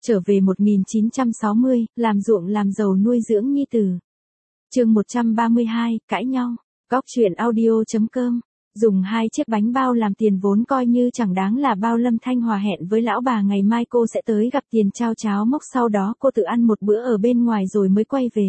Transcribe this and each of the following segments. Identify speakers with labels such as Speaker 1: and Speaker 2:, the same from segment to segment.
Speaker 1: Trở về 1960, làm ruộng làm giàu nuôi dưỡng nhi tử. Chương 132, cãi nhau. Góc truyện audio.com. Dùng 2 chiếc bánh bao làm tiền vốn coi như chẳng đáng là bao. Lâm Thanh Hòa hẹn với lão bà ngày mai cô sẽ tới gặp tiền trao cháo mốc, sau đó cô tự ăn một bữa ở bên ngoài rồi mới quay về.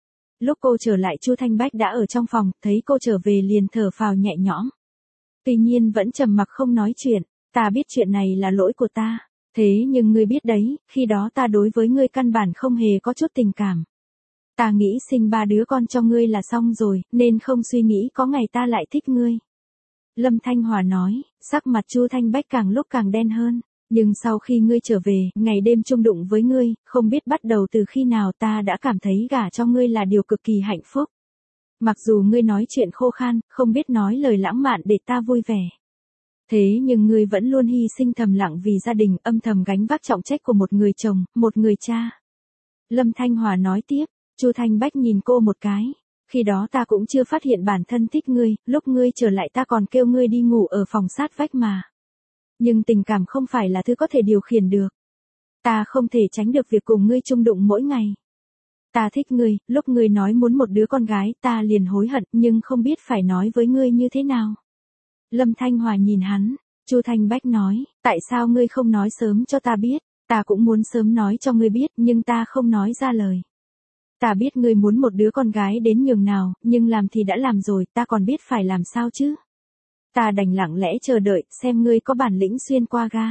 Speaker 1: Lúc cô trở lại, Chu Thanh Bách đã ở trong phòng, thấy cô trở về liền thở phào nhẹ nhõm. Tuy nhiên vẫn trầm mặc không nói chuyện. Ta biết chuyện này là lỗi của ta. Thế nhưng ngươi biết đấy, khi đó ta đối với ngươi căn bản không hề có chút tình cảm. Ta nghĩ sinh 3 đứa con cho ngươi là xong rồi, nên không suy nghĩ có ngày ta lại thích ngươi. Lâm Thanh Hòa nói, sắc mặt Chu Thanh Bách càng lúc càng đen hơn. Nhưng sau khi ngươi trở về, ngày đêm chung đụng với ngươi, không biết bắt đầu từ khi nào ta đã cảm thấy gả cho ngươi là điều cực kỳ hạnh phúc. Mặc dù ngươi nói chuyện khô khan, không biết nói lời lãng mạn để ta vui vẻ. Thế nhưng ngươi vẫn luôn hy sinh thầm lặng vì gia đình, âm thầm gánh vác trọng trách của một người chồng, một người cha. Lâm Thanh Hòa nói tiếp. Chu Thanh Bách nhìn cô một cái. Khi đó ta cũng chưa phát hiện bản thân thích ngươi, lúc ngươi trở lại ta còn kêu ngươi đi ngủ ở phòng sát vách mà. Nhưng tình cảm không phải là thứ có thể điều khiển được. Ta không thể tránh được việc cùng ngươi chung đụng mỗi ngày. Ta thích ngươi, lúc ngươi nói muốn một đứa con gái ta liền hối hận, nhưng không biết phải nói với ngươi như thế nào. Lâm Thanh Hòa nhìn hắn. Chu Thanh Bách nói, tại sao ngươi không nói sớm cho ta biết, ta cũng muốn sớm nói cho ngươi biết nhưng ta không nói ra lời. Ta biết ngươi muốn một đứa con gái đến nhường nào, nhưng làm thì đã làm rồi, ta còn biết phải làm sao chứ. Ta đành lặng lẽ chờ đợi, xem ngươi có bản lĩnh xuyên qua ga.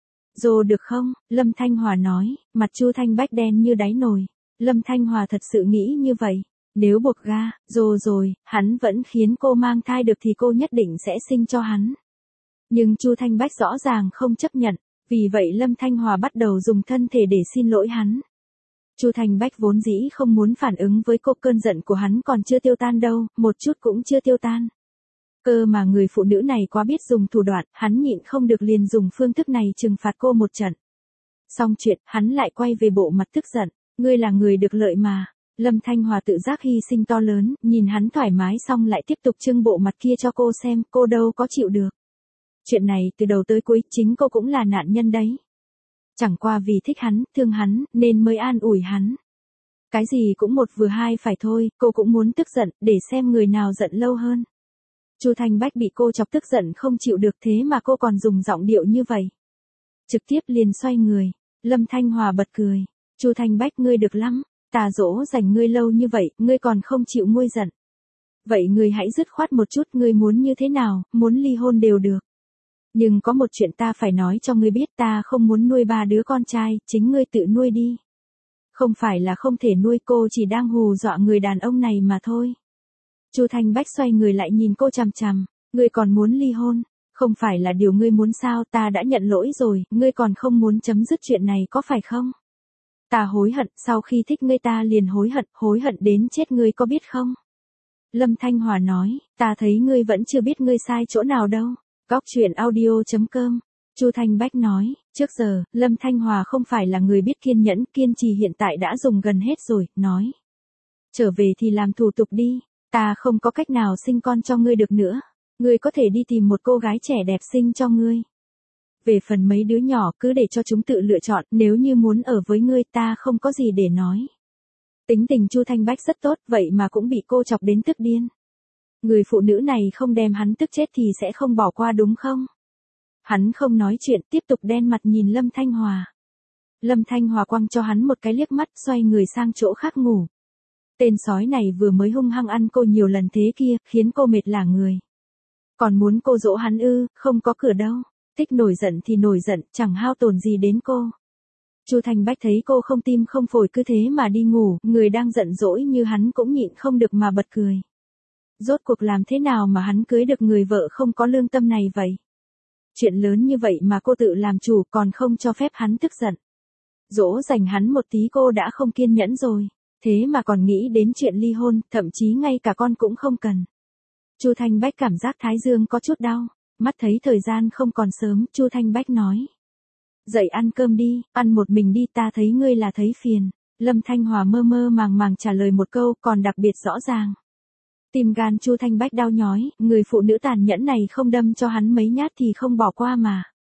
Speaker 1: Dồ được không? Lâm Thanh Hòa nói, mặt Chu Thanh Bách đen như đáy nồi. Lâm Thanh Hòa thật sự nghĩ như vậy. Nếu buộc ga, rồi, hắn vẫn khiến cô mang thai được thì cô nhất định sẽ sinh cho hắn. Nhưng Chu Thanh Bách rõ ràng không chấp nhận, vì vậy Lâm Thanh Hòa bắt đầu dùng thân thể để xin lỗi hắn. Chu Thanh Bách vốn dĩ không muốn phản ứng với cô, cơn giận của hắn còn chưa tiêu tan đâu, một chút cũng chưa tiêu tan. Cơ mà người phụ nữ này quá biết dùng thủ đoạn, hắn nhịn không được liền dùng phương thức này trừng phạt cô một trận. Xong chuyện, hắn lại quay về bộ mặt tức giận, ngươi là người được lợi mà. Lâm Thanh Hòa tự giác hy sinh to lớn, nhìn hắn thoải mái xong lại tiếp tục trưng bộ mặt kia cho cô xem, cô đâu có chịu được. Chuyện này từ đầu tới cuối, chính cô cũng là nạn nhân đấy. Chẳng qua vì thích hắn, thương hắn, nên mới an ủi hắn. Cái gì cũng một vừa hai phải thôi, cô cũng muốn tức giận, để xem người nào giận lâu hơn. Chu Thanh Bách bị cô chọc tức giận không chịu được, thế mà cô còn dùng giọng điệu như vậy. Trực tiếp liền xoay người. Lâm Thanh Hòa bật cười. Chu Thanh Bách, ngươi được lắm. Ta dỗ dành ngươi lâu như vậy, ngươi còn không chịu nguôi giận. Vậy ngươi hãy dứt khoát một chút, ngươi muốn như thế nào, muốn ly hôn đều được. Nhưng có một chuyện ta phải nói cho ngươi biết, ta không muốn nuôi 3 đứa con trai, chính ngươi tự nuôi đi. Không phải là không thể nuôi, cô chỉ đang hù dọa người đàn ông này mà thôi. Chu Thanh Bách xoay người lại nhìn cô chằm chằm, ngươi còn muốn ly hôn, không phải là điều ngươi muốn sao, ta đã nhận lỗi rồi, ngươi còn không muốn chấm dứt chuyện này có phải không? Ta hối hận, sau khi thích ngươi ta liền hối hận đến chết, ngươi có biết không? Lâm Thanh Hòa nói, ta thấy ngươi vẫn chưa biết ngươi sai chỗ nào đâu. Góc truyện audio.com. Chu Thanh Bách nói, trước giờ, Lâm Thanh Hòa không phải là người biết kiên nhẫn, kiên trì hiện tại đã dùng gần hết rồi, nói. Trở về thì làm thủ tục đi, ta không có cách nào sinh con cho ngươi được nữa. Ngươi có thể đi tìm một cô gái trẻ đẹp sinh cho ngươi. Về phần mấy đứa nhỏ cứ để cho chúng tự lựa chọn, nếu như muốn ở với ngươi ta không có gì để nói. Tính tình Chu Thanh Bách rất tốt, vậy mà cũng bị cô chọc đến tức điên. Người phụ nữ này không đem hắn tức chết thì sẽ không bỏ qua đúng không? Hắn không nói chuyện, tiếp tục đen mặt nhìn Lâm Thanh Hòa. Lâm Thanh Hòa quăng cho hắn một cái liếc mắt, xoay người sang chỗ khác ngủ. Tên sói này vừa mới hung hăng ăn cô nhiều lần thế kia, khiến cô mệt lả người. Còn muốn cô dỗ hắn ư, không có cửa đâu. Thích nổi giận thì nổi giận, chẳng hao tổn gì đến cô. Chu Thanh Bách thấy cô không tim không phổi cứ thế mà đi ngủ, người đang giận dỗi như hắn cũng nhịn không được mà bật cười. Rốt cuộc làm thế nào mà hắn cưới được người vợ không có lương tâm này vậy? Chuyện lớn như vậy mà cô tự làm chủ còn không cho phép hắn tức giận. Dỗ dành hắn một tí cô đã không kiên nhẫn rồi, thế mà còn nghĩ đến chuyện ly hôn, thậm chí ngay cả con cũng không cần. Chu Thanh Bách cảm giác thái dương có chút đau, mắt thấy thời gian không còn sớm, Chu Thanh Bách nói. Dậy ăn cơm đi, ăn một mình đi, ta thấy ngươi là thấy phiền. Lâm Thanh Hòa mơ mơ màng màng trả lời một câu còn đặc biệt rõ ràng. Tim gan Chu Thanh Bách đau nhói, người phụ nữ tàn nhẫn này không đâm cho hắn mấy nhát thì không bỏ qua mà.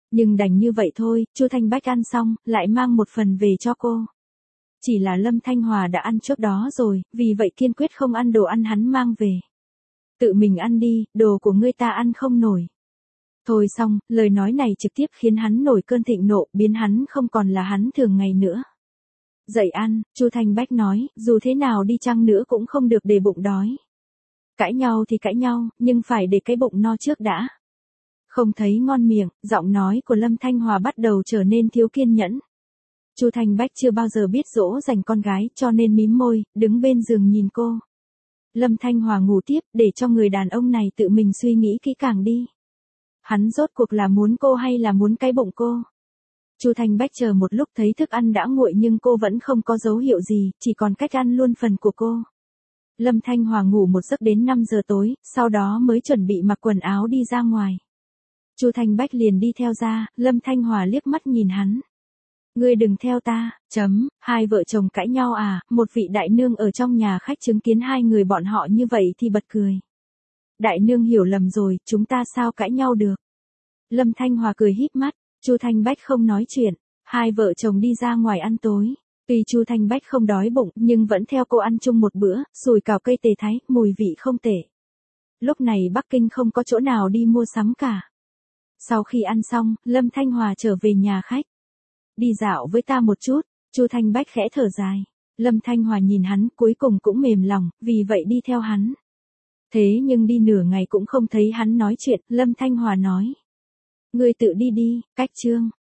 Speaker 1: Nhưng đành như vậy thôi, Chu Thanh Bách ăn xong, lại mang một phần về cho cô. Chỉ là Lâm Thanh Hòa đã ăn trước đó rồi, vì vậy kiên quyết không ăn đồ ăn hắn mang về. Tự mình ăn đi, đồ của ngươi ta ăn không nổi. Thôi xong, lời nói này trực tiếp khiến hắn nổi cơn thịnh nộ, biến hắn không còn là hắn thường ngày nữa. Dậy ăn, Chu Thanh Bách nói, dù thế nào đi chăng nữa cũng không được để bụng đói. Cãi nhau thì cãi nhau, nhưng phải để cái bụng no trước đã. Không thấy ngon miệng, giọng nói của Lâm Thanh Hòa bắt đầu trở nên thiếu kiên nhẫn. Chu Thanh Bách chưa bao giờ biết dỗ dành con gái, cho nên mím môi, đứng bên giường nhìn cô. Lâm Thanh Hòa ngủ tiếp, để cho người đàn ông này tự mình suy nghĩ kỹ càng đi. Hắn rốt cuộc là muốn cô hay là muốn cái bụng cô? Chu Thanh Bách chờ một lúc thấy thức ăn đã nguội nhưng cô vẫn không có dấu hiệu gì, chỉ còn cách ăn luôn phần của cô. Lâm Thanh Hòa ngủ một giấc đến 5 giờ tối, sau đó mới chuẩn bị mặc quần áo đi ra ngoài. Chu Thanh Bách liền đi theo ra, Lâm Thanh Hòa liếc mắt nhìn hắn. Ngươi đừng theo ta, hai vợ chồng cãi nhau à, một vị đại nương ở trong nhà khách chứng kiến hai người bọn họ như vậy thì bật cười. Đại nương hiểu lầm rồi, chúng ta sao cãi nhau được. Lâm Thanh Hòa cười híp mắt, Chu Thanh Bách không nói chuyện, hai vợ chồng đi ra ngoài ăn tối. Tuy Chu Thanh Bách không đói bụng, nhưng vẫn theo cô ăn chung một bữa, sùi cảo cây tề thái, mùi vị không tệ. Lúc này Bắc Kinh không có chỗ nào đi mua sắm cả. Sau khi ăn xong, Lâm Thanh Hòa trở về nhà khách. Đi dạo với ta một chút, Chu Thanh Bách khẽ thở dài. Lâm Thanh Hòa nhìn hắn, cuối cùng cũng mềm lòng, vì vậy đi theo hắn. Thế nhưng đi nửa ngày cũng không thấy hắn nói chuyện, Lâm Thanh Hòa nói. Ngươi tự đi đi, cách chương.